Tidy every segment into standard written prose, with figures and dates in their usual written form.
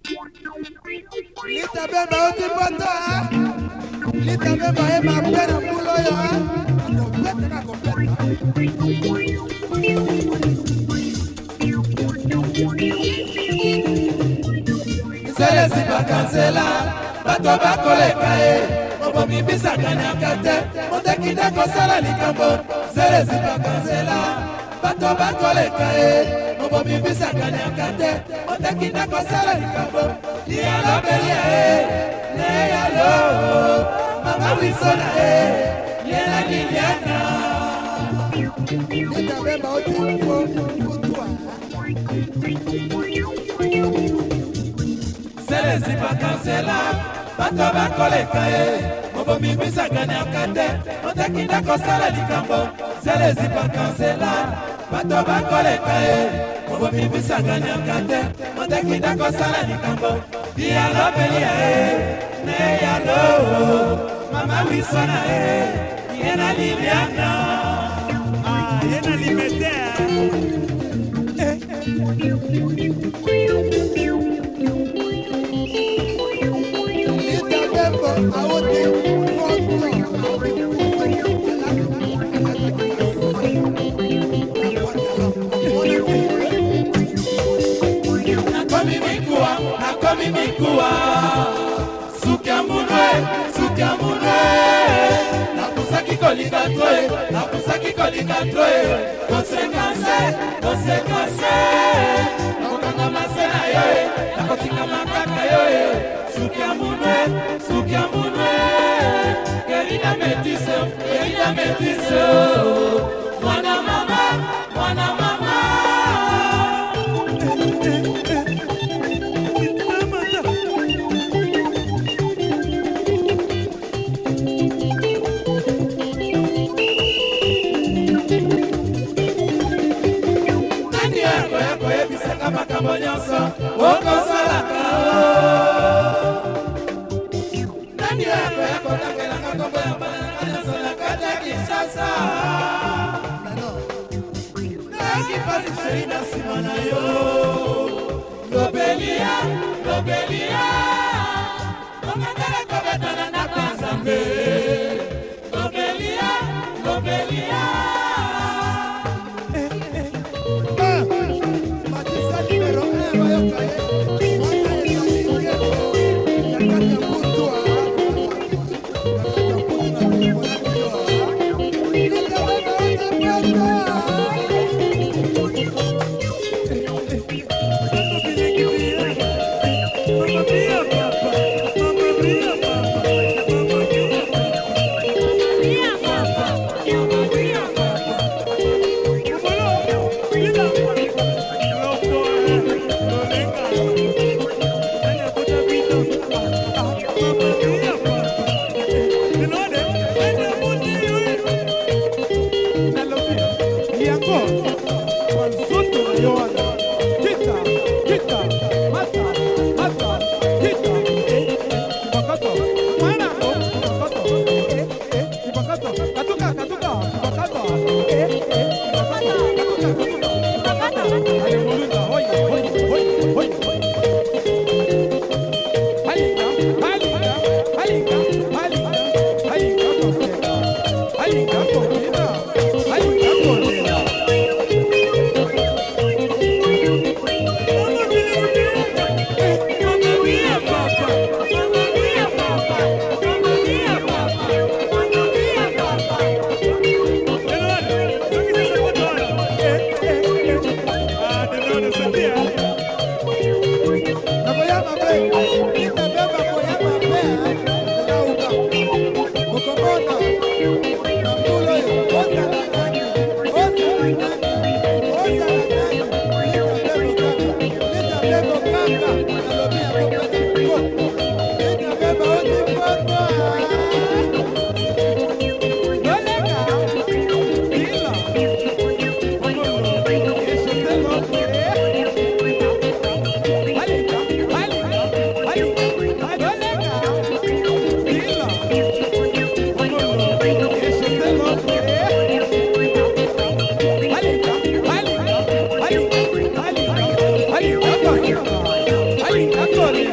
Lita bemba oti poto Lita bemba e ma pena mulo yo completa completa. Sele si pa cancela bato bakoleka e Mobo mibisa kanyakate Motekida kosala likambo Sele si pa cancela bato bakoleka e Mobo mibisa kanyakate Motekida kosala likambo Dialo belia e Neyalo Mama wisona e Yena Liliana Nita bemba oti kutua Sele si pa cancela bato bakoleka e Mobo mibisa kanyakate Motekida kosala likambo Sele si pa cancela bato bakoleka e Mobo mibisa kanyakate Motekida kosala likambo Dialo belia e Neyalo Mama wisona e Yena Liliana Yena Limete Lita bembo awote Nakomi mikuwa Sukia munwe Nakusaki kolinga troe Konsekanse Nakokanga masena yoe Nakotinga makaka yoe Sukia munwe Kerida metiso Mwana mama Makambo nyonso okosalaka nani yako yakotangelanga kombo ya bananga nyonso na kati ya Kinshasa nakipasi sheri na nsima na yo lobelia okatala kobetana na kwa Nzambe lobelia Ay,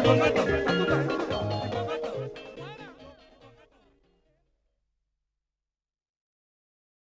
Bongo